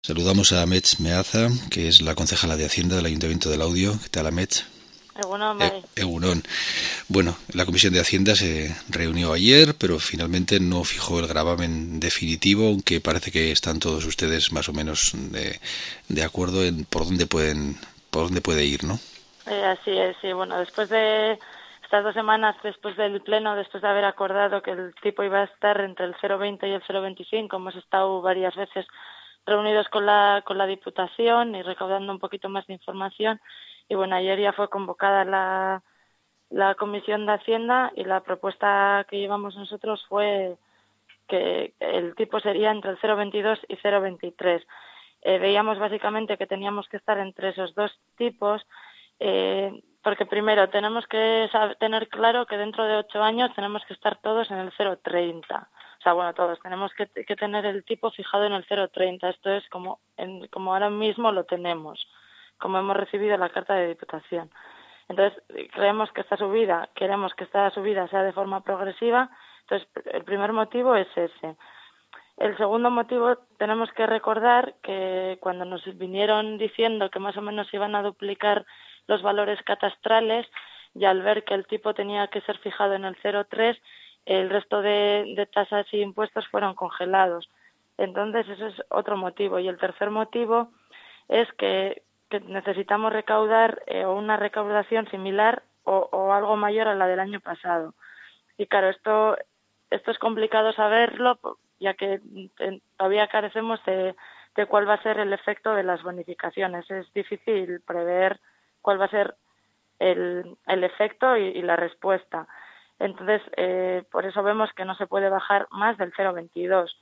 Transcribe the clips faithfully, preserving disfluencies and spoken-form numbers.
Saludamos a Metz Meaza, que es la concejala de Hacienda del Ayuntamiento del Laudio. ¿Qué tal, Metz? Egunon, E bai. Egunon. Bueno, la Comisión de Hacienda se reunió ayer, pero finalmente no fijó el gravamen definitivo, aunque parece que están todos ustedes más o menos de, de acuerdo en por dónde pueden, por dónde puede ir, ¿no? Eh, así es, sí. Bueno, después de estas dos semanas, después del pleno, después de haber acordado que el tipo iba a estar entre el cero coma veinte y el cero coma veinticinco, hemos estado varias veces reunidos con la con la Diputación y recaudando un poquito más de información. Y bueno, ayer ya fue convocada la, la Comisión de Hacienda y la propuesta que llevamos nosotros fue que el tipo sería entre el cero coma veintidós y cero coma veintitrés. Eh, veíamos básicamente que teníamos que estar entre esos dos tipos, eh, porque primero tenemos que saber, tener claro que dentro de ocho años tenemos que estar todos en el cero coma treinta. O sea, bueno, todos tenemos que, que tener el tipo fijado en el cero coma treinta. Esto es como, en, como ahora mismo lo tenemos, como hemos recibido la carta de Diputación. Entonces, creemos que esta subida, queremos que esta subida sea de forma progresiva. Entonces, el primer motivo es ese. El segundo motivo, tenemos que recordar que cuando nos vinieron diciendo que más o menos iban a duplicar los valores catastrales, y al ver que el tipo tenía que ser fijado en el cero coma tres, el resto de, de tasas y impuestos fueron congelados. Entonces, ese es otro motivo. Y el tercer motivo es que, que necesitamos recaudar eh, una recaudación similar o, o algo mayor a la del año pasado. Y claro, esto, esto es complicado saberlo, ya que todavía carecemos de, de cuál va a ser el efecto de las bonificaciones. Es difícil prever cuál va a ser el, el efecto y, y la respuesta. Entonces, eh, por eso vemos que no se puede bajar más del cero coma veintidós.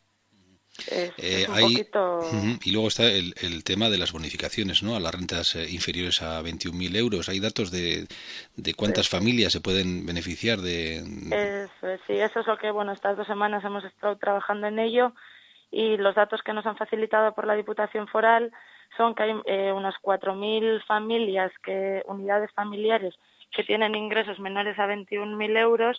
Es, Eh, es un hay, poquito... uh-huh, y luego está el, el tema de las bonificaciones, ¿no? A las rentas eh, inferiores a veintiún mil euros. ¿Hay datos de, de cuántas Eso, familias se pueden beneficiar de...? eso, sí, eso es lo que, bueno, estas dos semanas hemos estado trabajando en ello, y los datos que nos han facilitado por la Diputación Foral son que hay eh, unas cuatro mil familias, que unidades familiares que tienen ingresos menores a veintiún mil euros,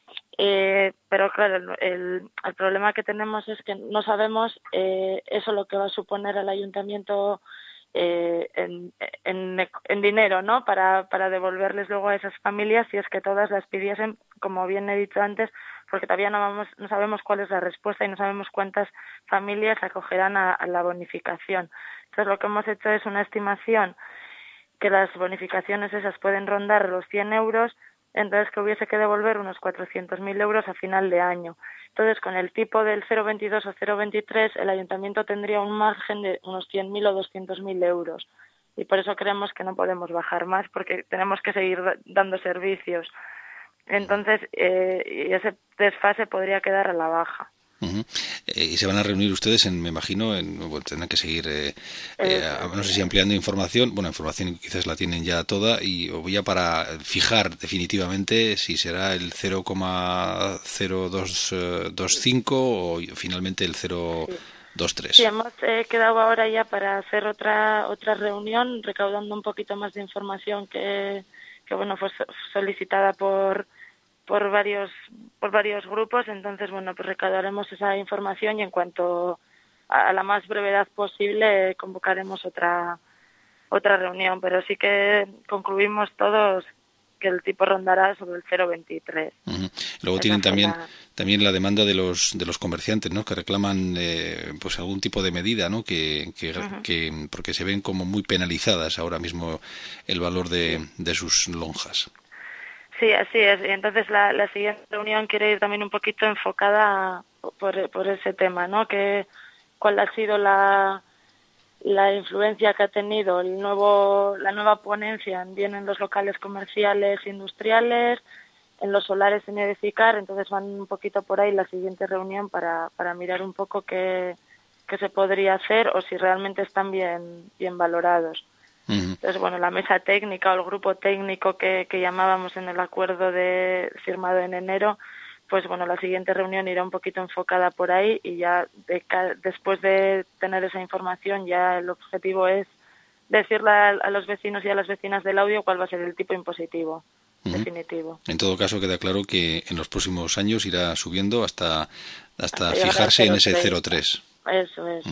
eh, pero claro, el, el, el problema que tenemos es que no sabemos eh, eso lo que va a suponer al ayuntamiento eh, en, en, en dinero, ¿no? Para, para devolverles luego a esas familias, si es que todas las pidiesen, como bien he dicho antes, porque todavía no, vamos, no sabemos cuál es la respuesta y no sabemos cuántas familias acogerán a, a la bonificación. Entonces, lo que hemos hecho es una estimación que las bonificaciones esas pueden rondar los cien euros, entonces que hubiese que devolver unos cuatrocientos mil euros a final de año. Entonces, con el tipo del cero coma veintidós o cero coma veintitrés, el ayuntamiento tendría un margen de unos cien mil o doscientos mil euros. Y por eso creemos que no podemos bajar más, porque tenemos que seguir dando servicios. Entonces, eh, ese desfase podría quedar a la baja. Uh-huh. Eh, y se van a reunir ustedes, en, me imagino, en, bueno, tendrán que seguir, eh, eh, Eso, no sé si ampliando información, bueno, información quizás la tienen ya toda, y o ya para fijar definitivamente si será el cero coma cero dos cinco o finalmente el cero coma sí. dos Sí, tres. hemos eh, quedado ahora ya para hacer otra otra reunión, recaudando un poquito más de información que, que bueno, fue solicitada por por varios por varios grupos. Entonces, bueno, pues recaudaremos esa información y en cuanto a, a la más brevedad posible convocaremos otra otra reunión, pero sí que concluimos todos que el tipo rondará sobre el cero coma veintitrés. Uh-huh. Luego Esa tienen fue también la... también la demanda de los de los comerciantes, ¿no? Que reclaman eh, pues algún tipo de medida, ¿no? Que, que, Uh-huh. que porque se ven como muy penalizadas ahora mismo el valor de, Sí. de sus lonjas. Sí, así es. Y entonces la, la siguiente reunión quiere ir también un poquito enfocada por, por ese tema, ¿no? Que cuál ha sido la, la influencia que ha tenido el nuevo la nueva ponencia bien en los locales comerciales, industriales, en los solares sin edificar. Entonces van un poquito por ahí la siguiente reunión para, para mirar un poco qué, qué se podría hacer o si realmente están bien, bien valorados. Uh-huh. Entonces, bueno, la mesa técnica o el grupo técnico que, que llamábamos en el acuerdo de firmado en enero, pues bueno, la siguiente reunión irá un poquito enfocada por ahí y ya de, después de tener esa información ya el objetivo es decirle a, a los vecinos y a las vecinas del Laudio cuál va a ser el tipo impositivo Uh-huh. definitivo. En todo caso, queda claro que en los próximos años irá subiendo hasta hasta Hasta llegar al fijarse en ese cero coma cero coma treinta. tres. Eso es, Uh-huh. sí.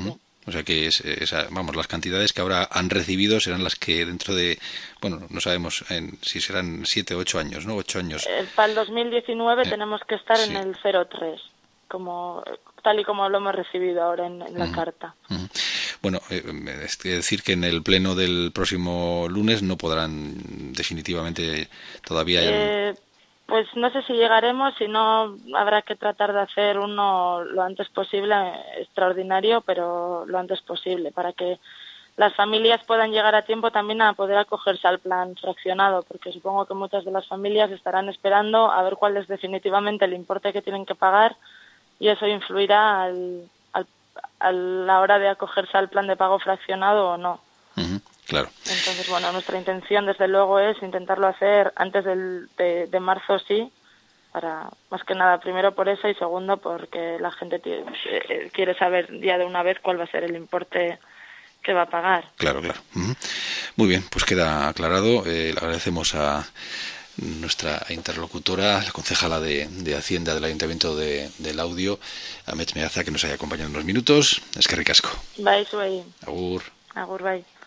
O sea que es, esa, vamos, las cantidades que ahora han recibido serán las que dentro de, bueno, no sabemos en, si serán siete o ocho años, ¿no? Ocho años. Eh, para el dos mil diecinueve eh, tenemos que estar sí. en el cero coma tres, como tal y como lo hemos recibido ahora en, en la Uh-huh. carta. Uh-huh. Bueno, eh, es decir que en el pleno del próximo lunes no podrán definitivamente todavía... Eh, pues no sé si llegaremos, si no habrá que tratar de hacer uno lo antes posible, extraordinario, pero lo antes posible, para que las familias puedan llegar a tiempo también a poder acogerse al plan fraccionado, porque supongo que muchas de las familias estarán esperando a ver cuál es definitivamente el importe que tienen que pagar, y eso influirá al, al, a la hora de acogerse al plan de pago fraccionado o no. Uh-huh, claro. Entonces, bueno, nuestra intención desde luego es intentarlo hacer antes del, de, de marzo, sí, para más que nada, primero por eso y segundo porque la gente tiene, eh, quiere saber ya de una vez cuál va a ser el importe que va a pagar. Claro, claro. Uh-huh. Muy bien, pues queda aclarado. Eh, le agradecemos a nuestra interlocutora, la concejala de, de Hacienda del Ayuntamiento de, del Audio, Amets Meaza, que nos haya acompañado unos minutos. Es que ricasco. Bai, zuei. Agur. Agur, bai.